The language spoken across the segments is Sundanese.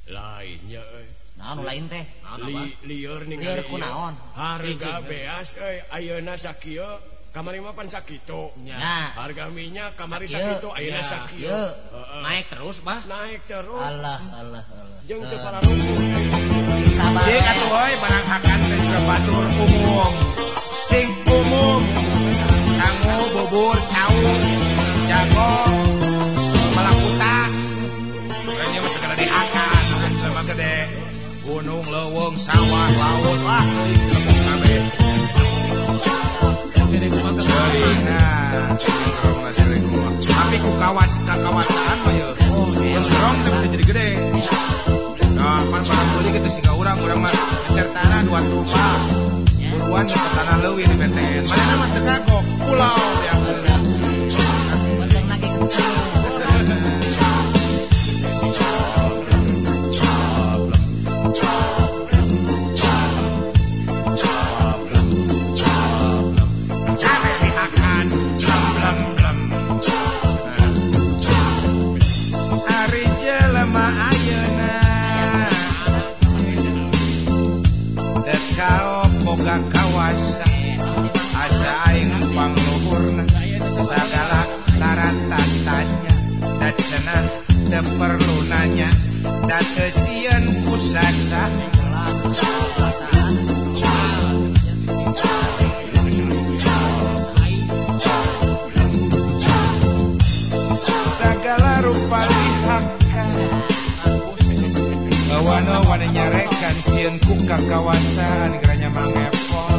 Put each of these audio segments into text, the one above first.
lainnya naon lain teh lieur ningali lieur kunaon harga beas ayeuna sakieu kamari mah pan sakitu nya harga minyak kamari sakitu ayeuna sakieu naik terus bah naik terus Allah jeung teu pararungkung sabar cik atuh euy barang hakan geus batur umum sing umum sangu bubur caung jago malakuta kayaknya mah segala dihakan sama gede gunung leuweung sawah laut wah leuweung kabeh tapi ku kawasaan mah ya serong teh bisa jadi gede nah pan barang beli gitu sih urang mah sertana 2 tumpah buruan ke tanah leuwih di BTN mana mah teu kagok pulau yang penting lagi kecil kawasan asa aing pangluhurna sagala taratatanya dan cenah teu perlu nanya da teu sieun kusasa sagala rupa lihakan wana nyarekan sieun ku ka kawasan geranya mangepol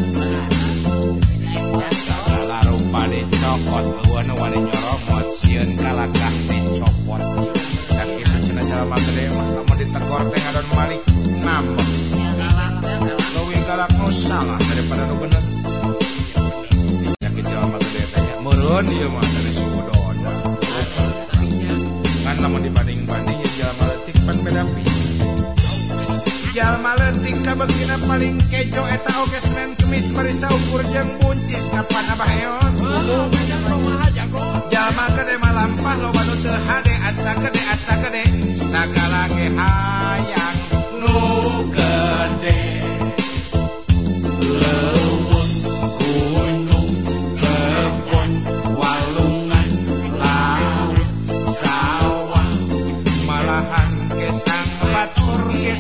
sagala rupa dicopot wana nyoromot sieun kalakah dicopot sakitu cenah jalma gede mah lamun ditegor teh ngadon malik ngambek leuwih galak nu salah daripada nu bener nyakit jalma gede teh meureun ieu mah dari suku doda kan lamun dibanding-bandingin jalma leutik pan beda pisan jalma leutik kabegina paling kejo eta oge Senin Kemis marisa ukur jeung buncis kapan abah eon jalma gede mah lampah loba nu teu hade asa gede sagala ge hayang nu gede leuweung gunung kebon walungan laut sawah malahan ge sang batur ge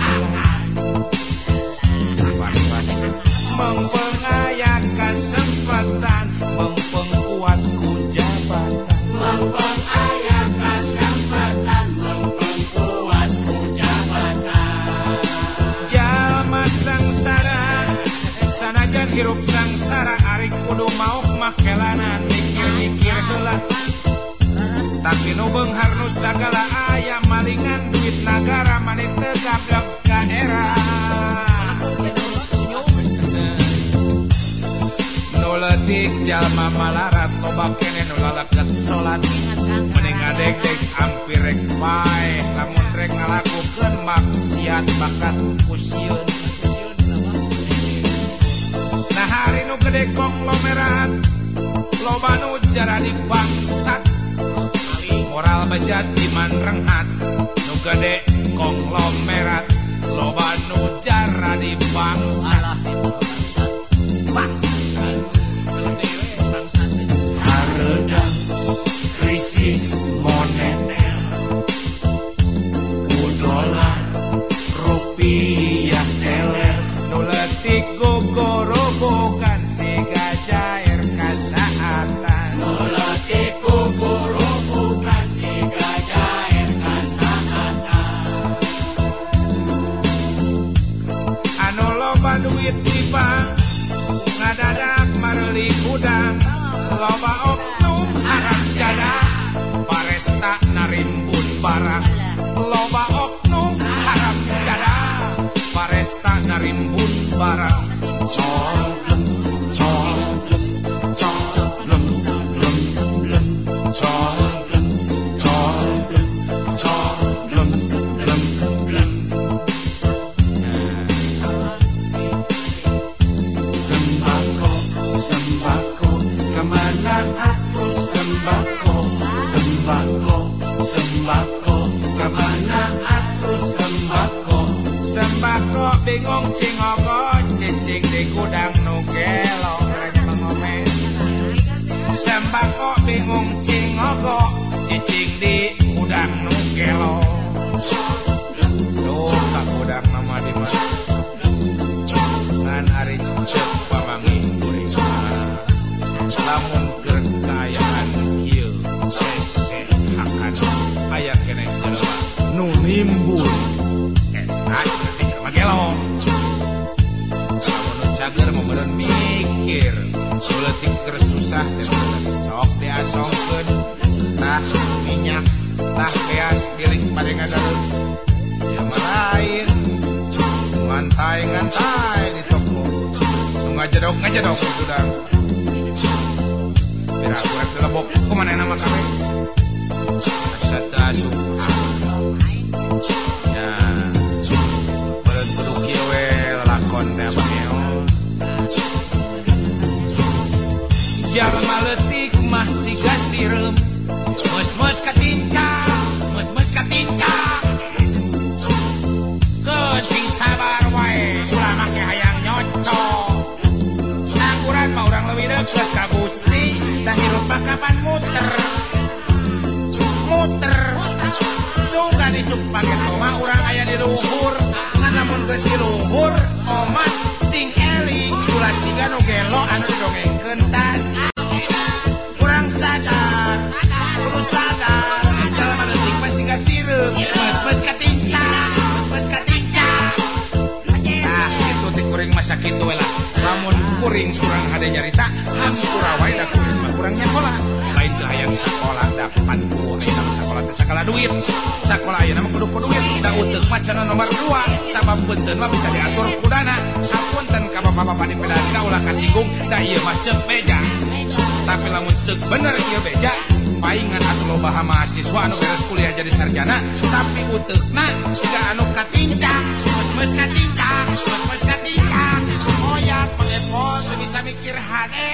mempengaya kesempatan mempengkuat ku jabatan mempengaya kesempatan mempengkuat ku jabatan jalma sangsara sanajan hirup sangsara ari kudu mauk mah kelanan mikir-mikir heula tapi nu beunghar nu sagala aya malingan duit nagara mani teu gagap ka era leutik jalma malarat loba kene nu laleket salat mending ngadeg-deg ampir rek bae lamun rek ngalakukeun maksiat bakat kusieun nah hari nu gede konglomerat loba nu jarani bangsat moral bejat iman renghat nu gede konglomerat loba nu jarani bangsat hareudang krisis moneter ku dolar rupiah teler nu leutik gogorobogan siga jair kasaatan nu leutik gogorobogan siga jair kasaatan anu loba duit di bank ngadadak mareli gudang loba oknum harap jada paresta narimbun barang loba oknum harap jada paresta narimbun barang coblem coblem coblem lem lem coblem coblem coblem lem lem Sembako bingung cingoko cicing di gudang nugelo ranya mengomen. Sembako bingung cingoko cicing di gudang nugelo. Tuh tak gudang nama di mana? Ngan ari cek pamangi kuring. Lamun kekayaan kieu cese akan aya keneh jelema nu nimbul. Gelo lamun cager momen mikir leutik keur susah teh sok diasongkeun tah minyak tah beas piling padengadeun ya lain ngantai di toko ngajedok gudang bira urang lebok kumaha nama kami asata jalma leutik masih gasirem mus katincang keucing sabar wae ulah make hayang nyocok nangguran mah urang leuwih deukeut ka Gusti tah hirup mah kapan muter sungkan isuk pake omah urang aya di luhur ngan lamun geus di luhur omah sing eling ulah siga nu gelo anu didongengkeun tadi kurang sadar jalma leutik masih gasireup mes katincang nah kitu ti kuring masa kitu we lah lamun kuring kurang hade nyarita hampura wae da kuring mah kurang nyakola lain teu hayang sakola dapan ku ayeuna sakola teh sakala duit sakola ayeuna mah kudu duit da uteuk mah cenah nomor 2 sabab beunteun mah bisa diatur kudana hapunten ka bapak-bapak di pedan ka ulah kasinggung da ieu mah ceuk beja tapi lamun seuk bener ieu beja paingan atuh loba mahasiswa anu beres kuliah jadi sarjana tapi uteukna siga anu katincang mes katincang oyat pangepon teu bisa mikir hade